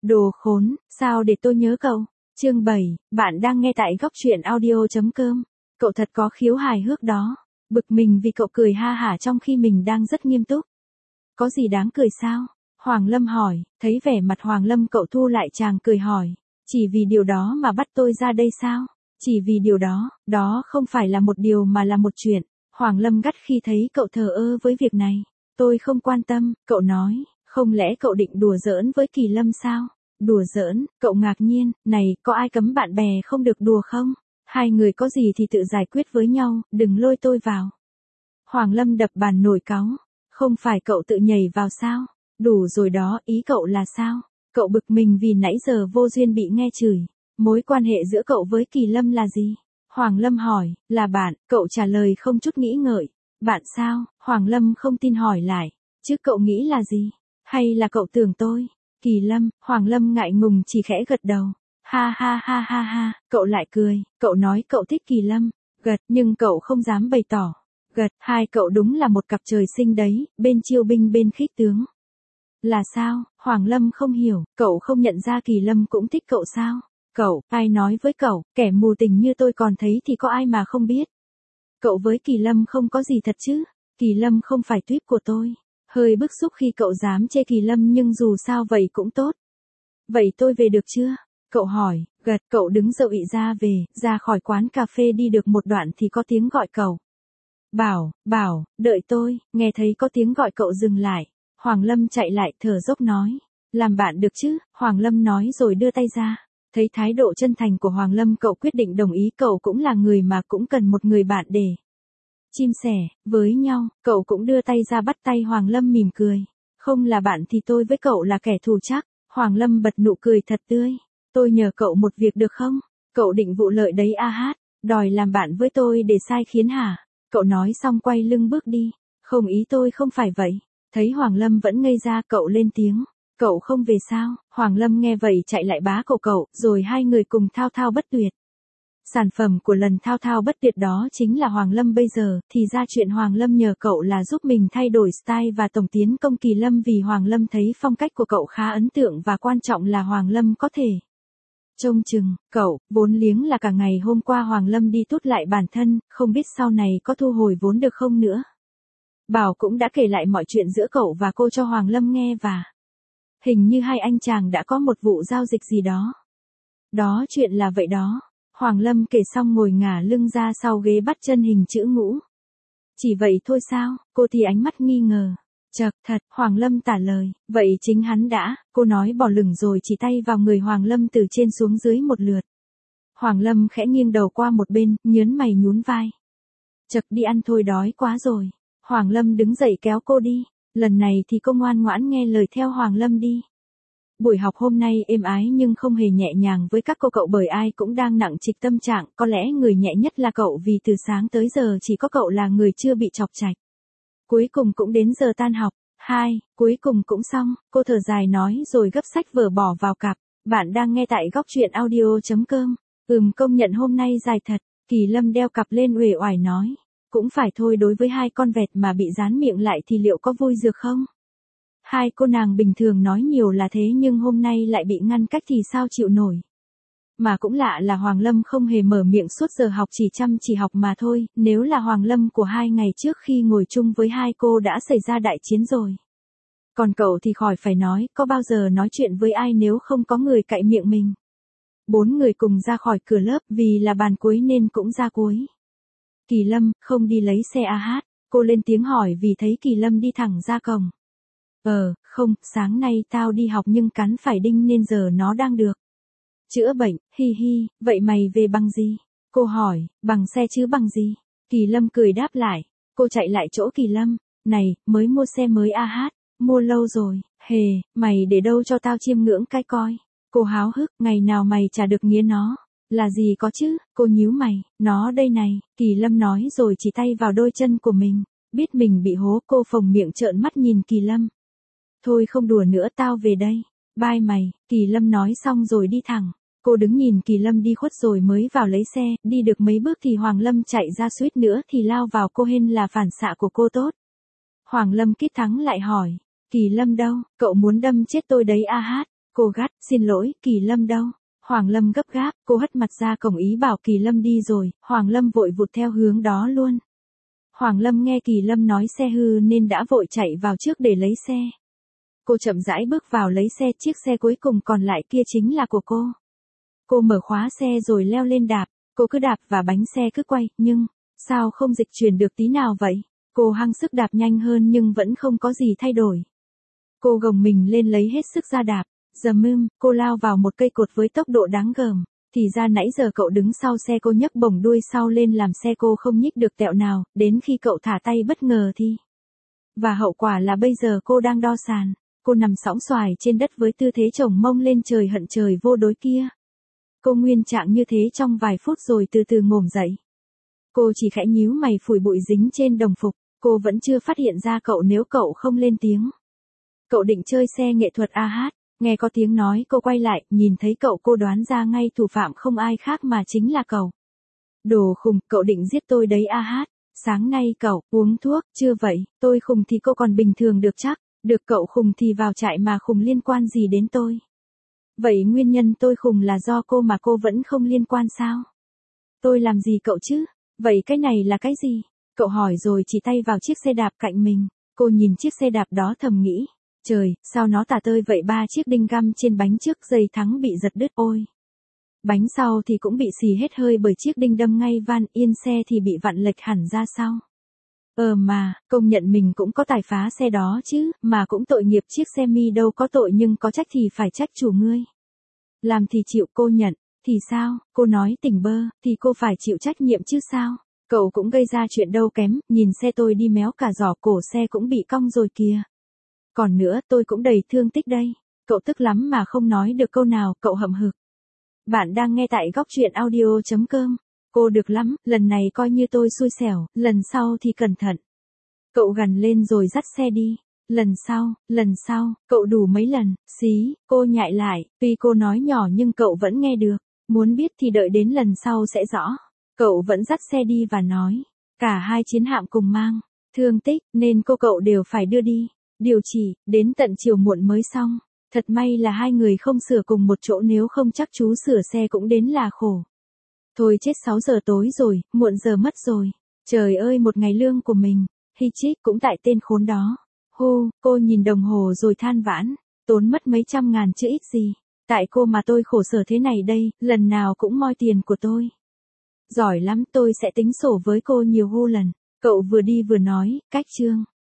Đồ khốn, sao để tôi nhớ cậu? Chương 7, bạn đang nghe tại góc truyện audio.com. Cậu thật có khiếu hài hước đó. Bực mình vì cậu cười ha hả trong khi mình đang rất nghiêm túc. Có gì đáng cười sao? Hoàng Lâm hỏi, thấy vẻ mặt Hoàng Lâm cậu thu lại chàng cười hỏi. Chỉ vì điều đó mà bắt tôi ra đây sao? Chỉ vì điều đó, đó không phải là một điều mà là một chuyện. Hoàng Lâm gắt khi thấy cậu thờ ơ với việc này. Tôi không quan tâm, cậu nói, không lẽ cậu định đùa giỡn với Kỳ Lâm sao? Đùa giỡn, cậu ngạc nhiên, này, có ai cấm bạn bè không được đùa không? Hai người có gì thì tự giải quyết với nhau, đừng lôi tôi vào. Hoàng Lâm đập bàn nổi cáu, không phải cậu tự nhảy vào sao? Đủ rồi đó, ý cậu là sao? Cậu bực mình vì nãy giờ vô duyên bị nghe chửi. Mối quan hệ giữa cậu với Kỳ Lâm là gì? Hoàng Lâm hỏi, là bạn, cậu trả lời không chút nghĩ ngợi. Bạn sao? Hoàng Lâm không tin hỏi lại, chứ cậu nghĩ là gì? Hay là cậu tưởng tôi? Kỳ Lâm, Hoàng Lâm ngại ngùng chỉ khẽ gật đầu. Ha ha ha ha ha, cậu lại cười, cậu nói cậu thích Kỳ Lâm. Gật, nhưng cậu không dám bày tỏ. Gật, hai cậu đúng là một cặp trời sinh đấy, bên chiêu binh bên khích tướng. Là sao? Hoàng Lâm không hiểu, cậu không nhận ra Kỳ Lâm cũng thích cậu sao? Cậu, ai nói với cậu, kẻ mù tình như tôi còn thấy thì có ai mà không biết. Cậu với Kỳ Lâm không có gì thật chứ? Kỳ Lâm không phải tuýp của tôi. Hơi bức xúc khi cậu dám chê Kỳ Lâm nhưng dù sao vậy cũng tốt. Vậy tôi về được chưa? Cậu hỏi, gật, cậu đứng dậy ra về, ra khỏi quán cà phê đi được một đoạn thì có tiếng gọi cậu. Bảo, đợi tôi, nghe thấy có tiếng gọi cậu dừng lại. Hoàng Lâm chạy lại thở dốc nói, làm bạn được chứ? Hoàng Lâm nói rồi đưa tay ra. Thấy thái độ chân thành của Hoàng Lâm cậu quyết định đồng ý, cậu cũng là người mà cũng cần một người bạn để chim sẻ với nhau. Cậu cũng đưa tay ra bắt tay Hoàng Lâm mỉm cười. Không là bạn thì tôi với cậu là kẻ thù chắc. Hoàng Lâm bật nụ cười thật tươi. Tôi nhờ cậu một việc được không? Cậu định vụ lợi đấy a hát, đòi làm bạn với tôi để sai khiến hả? Cậu nói xong quay lưng bước đi. Không, ý tôi không phải vậy. Thấy Hoàng Lâm vẫn ngây ra cậu lên tiếng. Cậu không về sao? Hoàng Lâm nghe vậy chạy lại bá cậu, rồi hai người cùng thao thao bất tuyệt. Sản phẩm của lần thao thao bất tuyệt đó chính là Hoàng Lâm bây giờ, thì ra chuyện Hoàng Lâm nhờ cậu là giúp mình thay đổi style và tổng tiến công Kỳ Lâm vì Hoàng Lâm thấy phong cách của cậu khá ấn tượng và quan trọng là Hoàng Lâm có thể trông chừng cậu. Vốn liếng là cả ngày hôm qua Hoàng Lâm đi tút lại bản thân, không biết sau này có thu hồi vốn được không nữa. Bảo cũng đã kể lại mọi chuyện giữa cậu và cô cho Hoàng Lâm nghe và hình như hai anh chàng đã có một vụ giao dịch gì đó. Đó, chuyện là vậy đó. Hoàng Lâm kể xong ngồi ngả lưng ra sau ghế bắt chân hình chữ ngũ. Chỉ vậy thôi sao? Cô thì ánh mắt nghi ngờ. Chật, thật, Hoàng Lâm tả lời. Vậy chính hắn đã, cô nói bỏ lửng rồi chỉ tay vào người Hoàng Lâm từ trên xuống dưới một lượt. Hoàng Lâm khẽ nghiêng đầu qua một bên, nhớn mày nhún vai. Chật, đi ăn thôi, đói quá rồi. Hoàng Lâm đứng dậy kéo cô đi. Lần này thì cô ngoan ngoãn nghe lời theo Hoàng Lâm đi. Buổi học hôm nay êm ái nhưng không hề nhẹ nhàng với các cô cậu bởi ai cũng đang nặng trịch tâm trạng, có lẽ người nhẹ nhất là cậu vì từ sáng tới giờ chỉ có cậu là người chưa bị chọc chạch. Cuối cùng cũng đến giờ tan học. Cuối cùng cũng xong, cô thở dài nói rồi gấp sách vở bỏ vào cặp. Bạn đang nghe tại góc truyện audio.com. Công nhận hôm nay dài thật. Kỳ Lâm đeo cặp lên uể oải nói. Cũng phải thôi, đối với hai con vẹt mà bị dán miệng lại thì liệu có vui dược không? Hai cô nàng bình thường nói nhiều là thế nhưng hôm nay lại bị ngăn cách thì sao chịu nổi. Mà cũng lạ là Hoàng Lâm không hề mở miệng suốt giờ học, chỉ chăm chỉ học mà thôi, nếu là Hoàng Lâm của 2 ngày trước khi ngồi chung với hai cô đã xảy ra đại chiến rồi. Còn cậu thì khỏi phải nói, có bao giờ nói chuyện với ai nếu không có người cạy miệng mình. 4 người cùng ra khỏi cửa lớp vì là bàn cuối nên cũng ra cuối. Kỳ Lâm, không đi lấy xe a hát, cô lên tiếng hỏi vì thấy Kỳ Lâm đi thẳng ra cổng. Không, sáng nay tao đi học nhưng cắn phải đinh nên giờ nó đang được chữa bệnh, hi hi. Vậy mày về bằng gì? Cô hỏi. Bằng xe chứ bằng gì? Kỳ Lâm cười đáp lại. Cô chạy lại chỗ Kỳ Lâm. Này, mới mua xe mới a hát, mua lâu rồi. Hề, mày để đâu cho tao chiêm ngưỡng cái coi. Cô háo hức. Ngày nào mày chả được nghía nó. Là gì có chứ? Cô nhíu mày. Nó đây này. Kỳ Lâm nói rồi chỉ tay vào đôi chân của mình. Biết mình bị hố, cô phồng miệng trợn mắt nhìn Kỳ Lâm. Thôi không đùa nữa, tao về đây. Bye mày. Kỳ Lâm nói xong rồi đi thẳng. Cô đứng nhìn Kỳ Lâm đi khuất rồi mới vào lấy xe, đi được mấy bước thì Hoàng Lâm chạy ra suýt nữa thì lao vào cô, hên là phản xạ của cô tốt. Hoàng Lâm kít thắng lại hỏi. Kỳ Lâm đâu? Cậu muốn đâm chết tôi đấy a hát. Cô gắt, xin lỗi, Kỳ Lâm đâu? Hoàng Lâm gấp gáp, cô hất mặt ra cổng ý bảo Kỳ Lâm đi rồi, Hoàng Lâm vội vụt theo hướng đó luôn. Hoàng Lâm nghe Kỳ Lâm nói xe hư nên đã vội chạy vào trước để lấy xe. Cô chậm rãi bước vào lấy xe, chiếc xe cuối cùng còn lại kia chính là của cô. Cô mở khóa xe rồi leo lên đạp, cô cứ đạp và bánh xe cứ quay, nhưng, sao không dịch chuyển được tí nào vậy? Cô hăng sức đạp nhanh hơn nhưng vẫn không có gì thay đổi. Cô gồng mình lên lấy hết sức ra đạp, cô lao vào một cây cột với tốc độ đáng gờm. Thì ra nãy giờ cậu đứng sau xe cô nhấc bổng đuôi sau lên làm xe cô không nhích được tẹo nào, đến khi cậu thả tay bất ngờ thì. Và hậu quả là bây giờ cô đang đo sàn, cô nằm sõng xoài trên đất với tư thế chồng mông lên trời hận trời vô đối kia. Cô nguyên trạng như thế trong vài phút rồi từ từ ngổm dậy. Cô chỉ khẽ nhíu mày phủi bụi dính trên đồng phục, cô vẫn chưa phát hiện ra cậu nếu cậu không lên tiếng. Cậu định chơi xe nghệ thuật hát, nghe có tiếng nói cô quay lại, nhìn thấy cậu cô đoán ra ngay thủ phạm không ai khác mà chính là cậu. Đồ khùng, cậu định giết tôi đấy hát, sáng nay cậu uống thuốc, chưa vậy, tôi khùng thì cô còn bình thường được chắc, được cậu khùng thì vào trại mà khùng liên quan gì đến tôi. Vậy nguyên nhân tôi khùng là do cô mà cô vẫn không liên quan sao? Tôi làm gì cậu chứ? Vậy cái này là cái gì? Cậu hỏi rồi chỉ tay vào chiếc xe đạp cạnh mình, cô nhìn chiếc xe đạp đó thầm nghĩ. Trời, sao nó tả tơi vậy, 3 chiếc đinh găm trên bánh trước dây thắng bị giật đứt ôi. Bánh sau thì cũng bị xì hết hơi bởi chiếc đinh đâm ngay van, yên xe thì bị vặn lệch hẳn ra sau. Mà, công nhận mình cũng có tài phá xe đó chứ, mà cũng tội nghiệp chiếc xe mi đâu có tội nhưng có trách thì phải trách chủ ngươi. Làm thì chịu cô nhận, thì sao, cô nói tỉnh bơ, thì cô phải chịu trách nhiệm chứ sao. Cậu cũng gây ra chuyện đâu kém, nhìn xe tôi đi méo cả giỏ, cổ xe cũng bị cong rồi kìa. Còn nữa, tôi cũng đầy thương tích đây. Cậu tức lắm mà không nói được câu nào, cậu hậm hực. Bạn đang nghe tại góc truyện audio.com. Cô được lắm, lần này coi như tôi xui xẻo, lần sau thì cẩn thận. Cậu gằn lên rồi dắt xe đi. Lần sau, cậu đủ mấy lần, xí, cô nhại lại, tuy cô nói nhỏ nhưng cậu vẫn nghe được. Muốn biết thì đợi đến lần sau sẽ rõ. Cậu vẫn dắt xe đi và nói. Cả hai chiến hạm cùng mang thương tích, nên cậu đều phải đưa đi. Điều chỉ, đến tận chiều muộn mới xong. Thật may là hai người không sửa cùng một chỗ, nếu không chắc chú sửa xe cũng đến là khổ. Thôi chết, 6 giờ tối rồi, muộn giờ mất rồi. Trời ơi, một ngày lương của mình. Hi chích, cũng tại tên khốn đó. Cô nhìn đồng hồ rồi than vãn. Tốn mất mấy trăm ngàn chứ ít gì. Tại cô mà tôi khổ sở thế này đây, lần nào cũng moi tiền của tôi. Giỏi lắm, tôi sẽ tính sổ với cô nhiều lần. Cậu vừa đi vừa nói, cách chương.